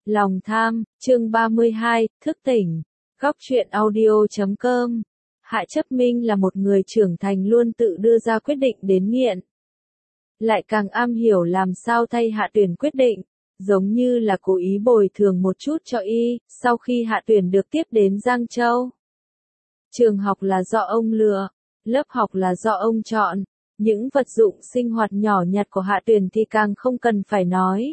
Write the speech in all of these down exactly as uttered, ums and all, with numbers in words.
Lòng tham, chương ba mươi hai, thức tỉnh. Góc truyện audio chấm com. Hạ Chấp Minh là một người trưởng thành luôn tự đưa ra quyết định đến nghiện. Lại càng am hiểu làm sao thay Hạ Tuyển quyết định, giống như là cố ý bồi thường một chút cho y, sau khi Hạ Tuyển được tiếp đến Giang Châu. Trường học là do ông lựa, lớp học là do ông chọn, những vật dụng sinh hoạt nhỏ nhặt của Hạ Tuyển thì càng không cần phải nói.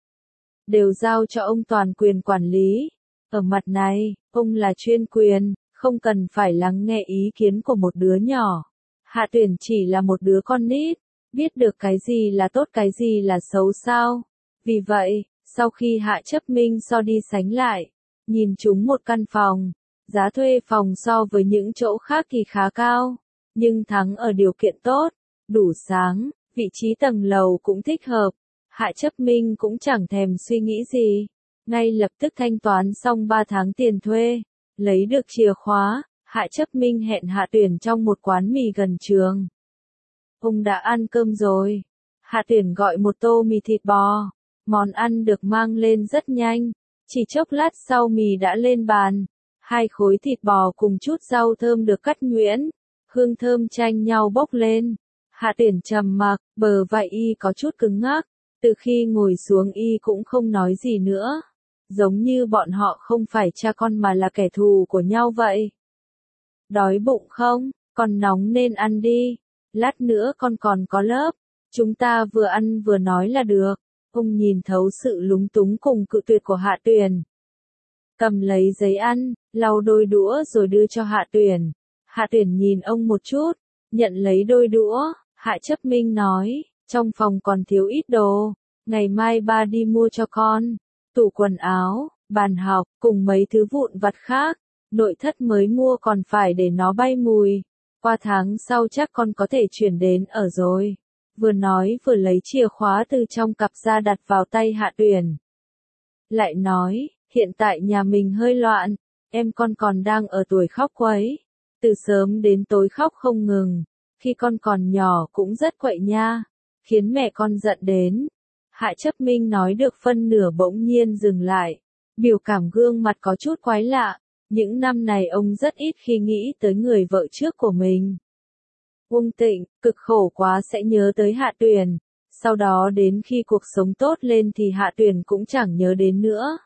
Đều giao cho ông toàn quyền quản lý. Ở mặt này, ông là chuyên quyền, không cần phải lắng nghe ý kiến của một đứa nhỏ. Hạ Tuyển chỉ là một đứa con nít, biết được cái gì là tốt cái gì là xấu sao. Vì vậy, sau khi Hạ Chấp Minh so đi sánh lại, nhìn chúng một căn phòng, giá thuê phòng so với những chỗ khác thì khá cao, nhưng thắng ở điều kiện tốt, đủ sáng, vị trí tầng lầu cũng thích hợp. Hạ Chấp Minh cũng chẳng thèm suy nghĩ gì, ngay lập tức thanh toán xong ba tháng tiền thuê, lấy được chìa khóa, Hạ Chấp Minh hẹn Hạ Tuyển trong một quán mì gần trường. Ông đã ăn cơm rồi. Hạ Tuyển gọi một tô mì thịt bò, món ăn được mang lên rất nhanh, chỉ chốc lát sau mì đã lên bàn, hai khối thịt bò cùng chút rau thơm được cắt nhuyễn, hương thơm chanh nhau bốc lên. Hạ Tuyển trầm mặc, bờ vai y có chút cứng ngắc. Từ khi ngồi xuống y cũng không nói gì nữa, giống như bọn họ không phải cha con mà là kẻ thù của nhau vậy. Đói bụng không? Còn nóng nên ăn đi, lát nữa con còn có lớp, chúng ta vừa ăn vừa nói là được. Ông nhìn thấu sự lúng túng cùng cự tuyệt của Hạ Tuyển. Cầm lấy giấy ăn, lau đôi đũa rồi đưa cho Hạ Tuyển. Hạ Tuyển nhìn ông một chút, nhận lấy đôi đũa, Hạ Chấp Minh nói. Trong phòng còn thiếu ít đồ, ngày mai ba đi mua cho con, tủ quần áo, bàn học, cùng mấy thứ vụn vặt khác, nội thất mới mua còn phải để nó bay mùi, qua tháng sau chắc con có thể chuyển đến ở rồi. Vừa nói vừa lấy chìa khóa từ trong cặp ra đặt vào tay Hạ Tuyển. Lại nói, hiện tại nhà mình hơi loạn, em con còn đang ở tuổi khóc quấy, từ sớm đến tối khóc không ngừng, khi con còn nhỏ cũng rất quậy nha. Khiến mẹ con giận đến. Hạ Chấp Minh nói được phân nửa bỗng nhiên dừng lại. Biểu cảm gương mặt có chút quái lạ. Những năm này ông rất ít khi nghĩ tới người vợ trước của mình. Uông Tịnh, cực khổ quá sẽ nhớ tới Hạ Tuyển. Sau đó đến khi cuộc sống tốt lên thì Hạ Tuyển cũng chẳng nhớ đến nữa.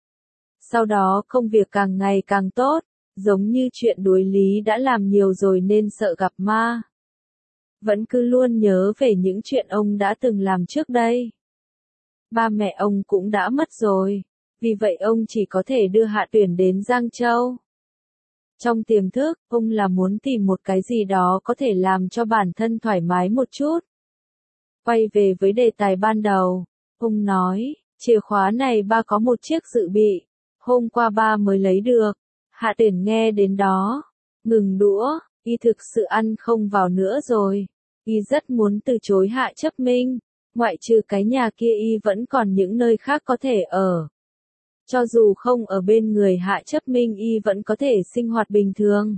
Sau đó công việc càng ngày càng tốt. Giống như chuyện đối lý đã làm nhiều rồi nên sợ gặp ma. Vẫn cứ luôn nhớ về những chuyện ông đã từng làm trước đây. Ba mẹ ông cũng đã mất rồi, vì vậy ông chỉ có thể đưa Hạ Tuyển đến Giang Châu. Trong tiềm thức, ông là muốn tìm một cái gì đó có thể làm cho bản thân thoải mái một chút. Quay về với đề tài ban đầu, ông nói, chìa khóa này ba có một chiếc dự bị, hôm qua ba mới lấy được. Hạ Tuyển nghe đến đó, ngừng đũa. Y thực sự ăn không vào nữa rồi. Y rất muốn từ chối Hạ Chấp Minh, ngoại trừ cái nhà kia y vẫn còn những nơi khác có thể ở. Cho dù không ở bên người Hạ Chấp Minh y vẫn có thể sinh hoạt bình thường.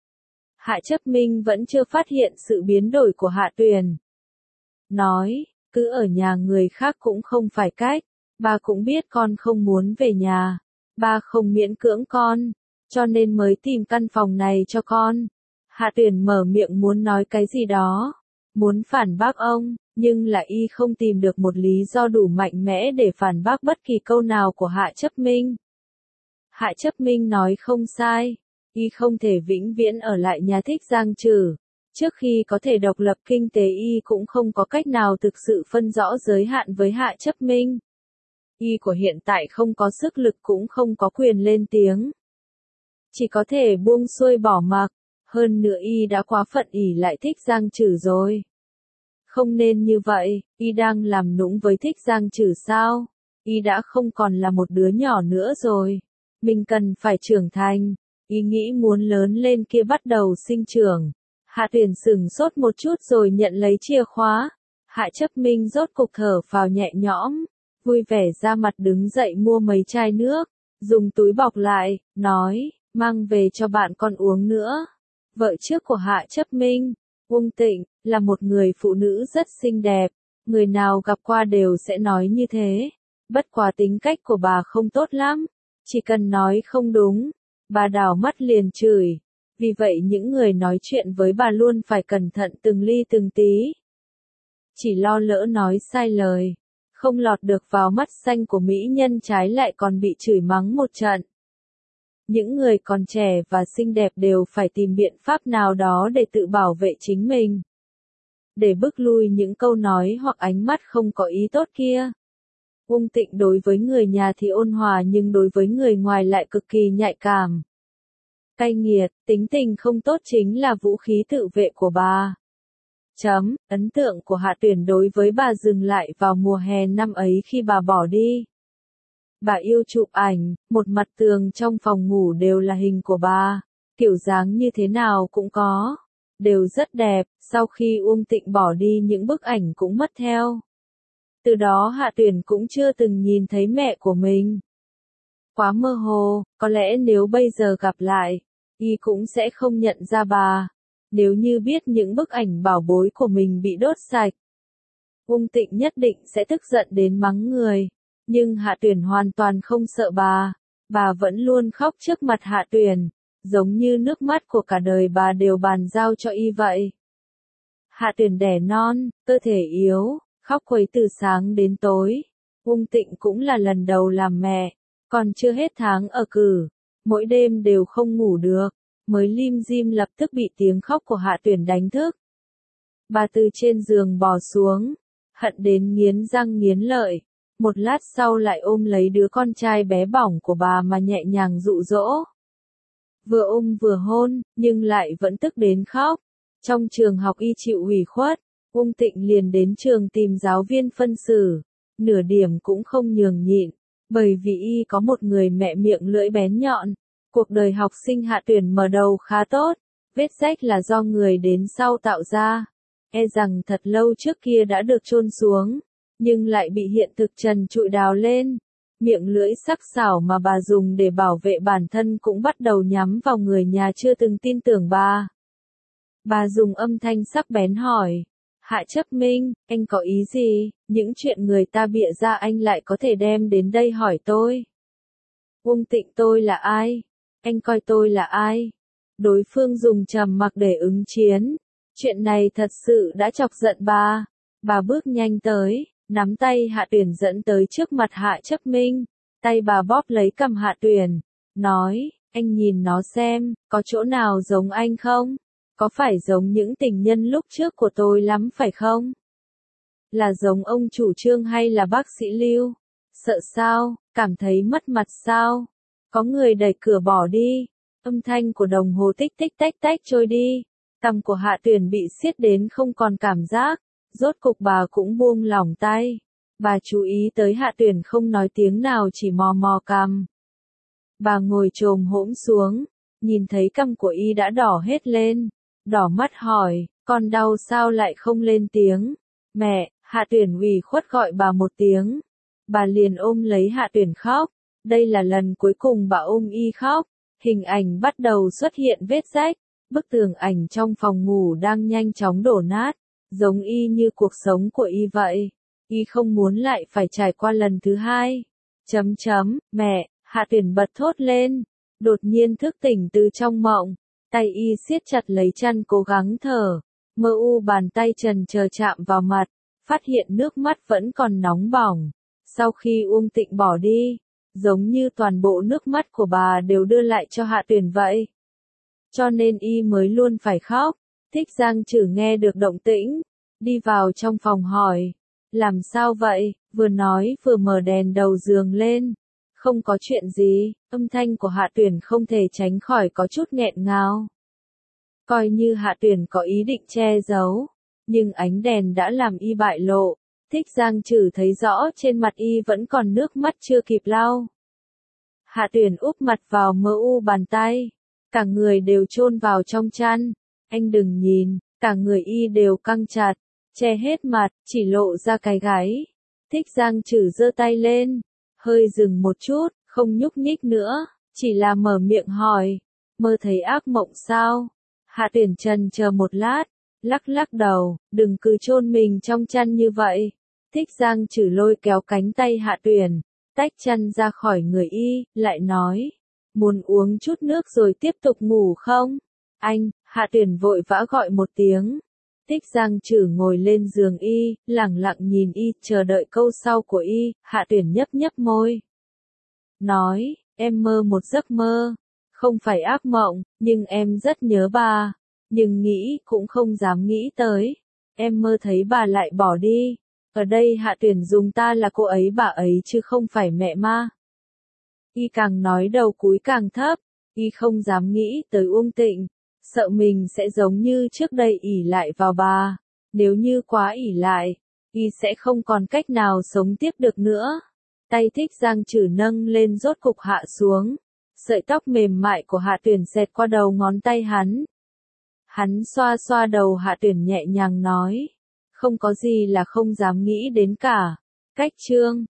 Hạ Chấp Minh vẫn chưa phát hiện sự biến đổi của Hạ Tuyển. Nói, cứ ở nhà người khác cũng không phải cách, ba cũng biết con không muốn về nhà, ba không miễn cưỡng con, cho nên mới tìm căn phòng này cho con. Hạ Tuyển mở miệng muốn nói cái gì đó, muốn phản bác ông, nhưng là y không tìm được một lý do đủ mạnh mẽ để phản bác bất kỳ câu nào của Hạ Chấp Minh. Hạ Chấp Minh nói không sai, y không thể vĩnh viễn ở lại nhà Thích Giang Trử. Trước khi có thể độc lập kinh tế y cũng không có cách nào thực sự phân rõ giới hạn với Hạ Chấp Minh. Y của hiện tại không có sức lực cũng không có quyền lên tiếng. Chỉ có thể buông xuôi bỏ mặc. Hơn nữa y đã quá phận ỷ lại Thích Giang Trử rồi. Không nên như vậy, y đang làm nũng với Thích Giang Trử sao? Y đã không còn là một đứa nhỏ nữa rồi. Mình cần phải trưởng thành. Y nghĩ muốn lớn lên kia bắt đầu sinh trưởng. Hạ Tuyển sửng sốt một chút rồi nhận lấy chìa khóa. Hạ Chấp Minh rốt cục thở phào nhẹ nhõm, vui vẻ ra mặt đứng dậy mua mấy chai nước, dùng túi bọc lại, nói, mang về cho bạn con uống nữa. Vợ trước của Hạ Chấp Minh, Uông Tịnh, là một người phụ nữ rất xinh đẹp, người nào gặp qua đều sẽ nói như thế. Bất quá tính cách của bà không tốt lắm, chỉ cần nói không đúng, bà đảo mắt liền chửi. Vì vậy những người nói chuyện với bà luôn phải cẩn thận từng ly từng tí. Chỉ lo lỡ nói sai lời, không lọt được vào mắt xanh của mỹ nhân trái lại còn bị chửi mắng một trận. Những người còn trẻ và xinh đẹp đều phải tìm biện pháp nào đó để tự bảo vệ chính mình. Để bức lui những câu nói hoặc ánh mắt không có ý tốt kia. Ung Tịnh đối với người nhà thì ôn hòa nhưng đối với người ngoài lại cực kỳ nhạy cảm. Cay nghiệt, tính tình không tốt chính là vũ khí tự vệ của bà. Chấm, ấn tượng của Hạ Tuyển đối với bà dừng lại vào mùa hè năm ấy khi bà bỏ đi. Bà yêu chụp ảnh, một mặt tường trong phòng ngủ đều là hình của bà, kiểu dáng như thế nào cũng có, đều rất đẹp, sau khi Uông Tịnh bỏ đi những bức ảnh cũng mất theo. Từ đó Hạ Tuyển cũng chưa từng nhìn thấy mẹ của mình. Quá mơ hồ, có lẽ nếu bây giờ gặp lại, y cũng sẽ không nhận ra bà, nếu như biết những bức ảnh bảo bối của mình bị đốt sạch. Uông Tịnh nhất định sẽ tức giận đến mắng người, nhưng Hạ Tuyển hoàn toàn không sợ bà, bà vẫn luôn khóc trước mặt Hạ Tuyển, giống như nước mắt của cả đời bà đều bàn giao cho y vậy. Hạ Tuyển đẻ non, cơ thể yếu, khóc quấy từ sáng đến tối. Uông Tịnh cũng là lần đầu làm mẹ, còn chưa hết tháng ở cử, mỗi đêm đều không ngủ được, mới lim dim lập tức bị tiếng khóc của Hạ Tuyển đánh thức. Bà từ trên giường bò xuống, hận đến nghiến răng nghiến lợi, một lát sau lại ôm lấy đứa con trai bé bỏng của bà mà nhẹ nhàng dụ dỗ. Vừa ôm vừa hôn, nhưng lại vẫn tức đến khóc. Trong trường học y chịu ủy khuất, Uông Tịnh liền đến trường tìm giáo viên phân xử, nửa điểm cũng không nhường nhịn, bởi vì y có một người mẹ miệng lưỡi bén nhọn. Cuộc đời học sinh Hạ Tuyển mở đầu khá tốt, vết rách là do người đến sau tạo ra. E rằng thật lâu trước kia đã được chôn xuống, nhưng lại bị hiện thực trần trụi đào lên. Miệng lưỡi sắc sảo mà bà dùng để bảo vệ bản thân cũng bắt đầu nhắm vào người nhà chưa từng tin tưởng bà. Bà dùng âm thanh sắc bén hỏi, Hạ Chấp Minh, anh có ý gì, những chuyện người ta bịa ra anh lại có thể đem đến đây hỏi tôi. Uông Tịnh tôi là ai? Anh coi tôi là ai? Đối phương dùng trầm mặc để ứng chiến. Chuyện này thật sự đã chọc giận bà. Bà bước nhanh tới, nắm tay Hạ Tuyển dẫn tới trước mặt Hạ Chấp Minh. Tay bà bóp lấy cằm Hạ Tuyển, nói, anh nhìn nó xem, có chỗ nào giống anh không? Có phải giống những tình nhân lúc trước của tôi lắm phải không? Là giống ông chủ Trương hay là bác sĩ Lưu? Sợ sao? Cảm thấy mất mặt sao? Có người đẩy cửa bỏ đi. Âm thanh của đồng hồ tích tích tách tách trôi đi. Cằm của Hạ Tuyển bị siết đến không còn cảm giác. Rốt cục bà cũng buông lỏng tay. Bà chú ý tới Hạ Tuyển không nói tiếng nào chỉ mò mò cằm. Bà ngồi chồm hổm xuống, nhìn thấy cằm của y đã đỏ hết lên. Đỏ mắt hỏi, con đau sao lại không lên tiếng? Mẹ, Hạ Tuyển ủy khuất gọi bà một tiếng. Bà liền ôm lấy Hạ Tuyển khóc. Đây là lần cuối cùng bà ôm y khóc. Hình ảnh bắt đầu xuất hiện vết rách. Bức tường ảnh trong phòng ngủ đang nhanh chóng đổ nát. Giống y như cuộc sống của y vậy. Y không muốn lại phải trải qua lần thứ hai. Chấm chấm, mẹ, Hạ Tuyển bật thốt lên. Đột nhiên thức tỉnh từ trong mộng. Tay y siết chặt lấy chăn cố gắng thở. Mơ u bàn tay trần chờ chạm vào mặt. Phát hiện nước mắt vẫn còn nóng bỏng. Sau khi Uông Tịnh bỏ đi, giống như toàn bộ nước mắt của bà đều đưa lại cho Hạ Tuyển vậy. Cho nên y mới luôn phải khóc. Thích Giang Trử nghe được động tĩnh, đi vào trong phòng hỏi, làm sao vậy, vừa nói vừa mở đèn đầu giường lên. Không có chuyện gì, âm thanh của Hạ Tuyển không thể tránh khỏi có chút nghẹn ngào. Coi như Hạ Tuyển có ý định che giấu, nhưng ánh đèn đã làm y bại lộ. Thích Giang Trử thấy rõ trên mặt y vẫn còn nước mắt chưa kịp lau. Hạ Tuyển úp mặt vào mơ u bàn tay, cả người đều chôn vào trong chăn. Anh đừng nhìn, cả người y đều căng chặt, che hết mặt, chỉ lộ ra cái gáy. Thích Giang Trử giơ tay lên, hơi dừng một chút, không nhúc nhích nữa, chỉ là mở miệng hỏi, mơ thấy ác mộng sao? Hạ Tuyển trần chờ một lát, lắc lắc đầu, đừng cứ chôn mình trong chăn như vậy. Thích Giang Trử lôi kéo cánh tay Hạ Tuyển, tách chăn ra khỏi người y, lại nói, muốn uống chút nước rồi tiếp tục ngủ không? Anh, Hạ Tuyển vội vã gọi một tiếng. Thích Giang Trử ngồi lên giường y, lẳng lặng nhìn y, chờ đợi câu sau của y. Hạ Tuyển nhấp nhấp môi. Nói, em mơ một giấc mơ. Không phải ác mộng, nhưng em rất nhớ bà. Nhưng nghĩ cũng không dám nghĩ tới. Em mơ thấy bà lại bỏ đi. Ở đây Hạ Tuyển dùng ta là cô ấy bà ấy chứ không phải mẹ ma. Y càng nói đầu cúi càng thấp. Y không dám nghĩ tới Uông Tịnh. Sợ mình sẽ giống như trước đây ỷ lại vào bà. Nếu như quá ỷ lại, y sẽ không còn cách nào sống tiếp được nữa. Tay Thích Giang Trử nâng lên rốt cục hạ xuống. Sợi tóc mềm mại của Hạ Tuyển xẹt qua đầu ngón tay hắn. Hắn xoa xoa đầu Hạ Tuyển nhẹ nhàng nói. Không có gì là không dám nghĩ đến cả. Cách chương